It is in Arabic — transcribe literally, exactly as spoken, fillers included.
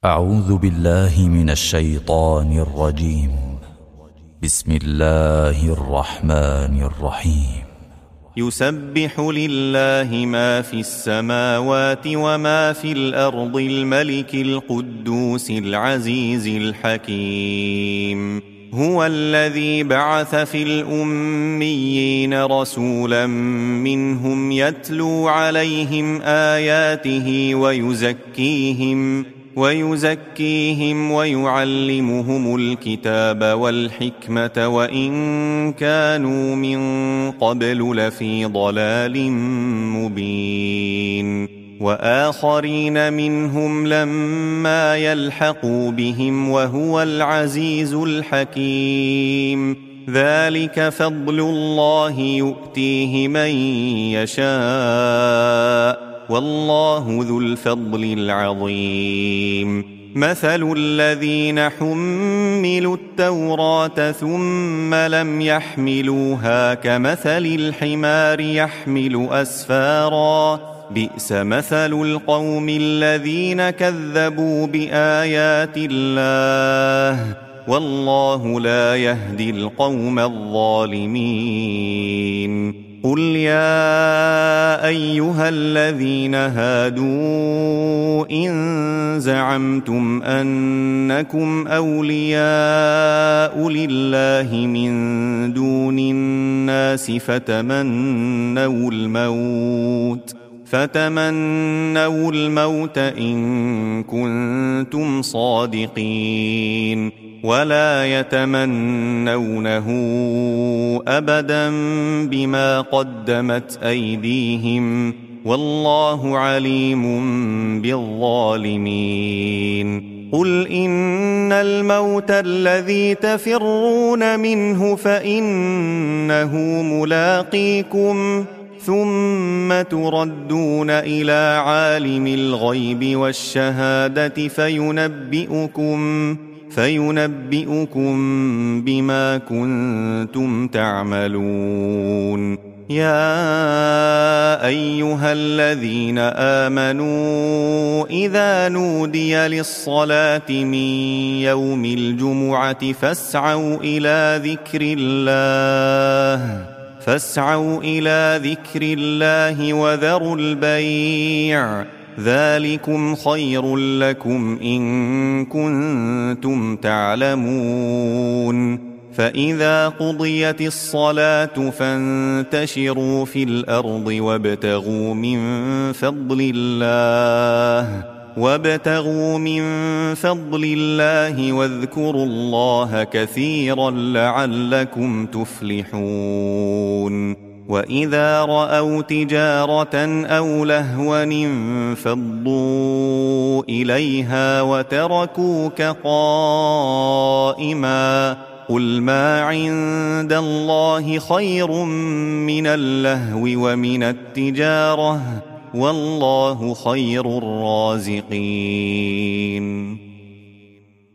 أعوذ بالله من الشيطان الرجيم. بسم الله الرحمن الرحيم. يسبح لله ما في السماوات وما في الأرض الملك القدوس العزيز الحكيم. هو الذي بعث في الأميين رسولا منهم يتلو عليهم آياته ويزكيهم ويزكيهم ويعلمهم الكتاب والحكمة وإن كانوا من قبل لفي ضلال مبين. وآخرين منهم لما يلحقوا بهم وهو العزيز الحكيم. ذلك فضل الله يؤتيه من يشاء والله ذو الفضل العظيم. مثل الذين حملوا التوراة ثم لم يحملوها كمثل الحمار يحمل أسفارا بئس مثل القوم الذين كذبوا بآيات الله والله لا يهدي القوم الظالمين. قل يا أيها الذين هادوا إن زعمتم أنكم أولياء لله من دون الناس فتمنوا الموت فتمنوا الموت إن كنتم صادقين ولا يتمنونه أبدا بما قدمت أيديهم والله عليم بالظالمين. قل إن الموت الذي تفرون منه فإنه ملاقيكم ثم تردون إلى عالم الغيب والشهادة فينبئكم فينبئكم بما كنتم تعملون. يا أيها الذين آمنوا إذا نودي للصلاة من يوم الجمعة فاسعوا إلى ذكر الله فاسعوا إلى ذكر الله وذروا البيع ذلكم خير لكم إن كنتم تعلمون. فإذا قضيت الصلاة فانتشروا في الأرض وابتغوا من فضل الله وابتغوا من فضل الله واذكروا الله كثيرا لعلكم تفلحون. وإذا رأوا تجارة أو لهوا انفضوا إليها وتركوك قائما قل ما عند الله خير من اللهو ومن التجارة والله خير الرازقين.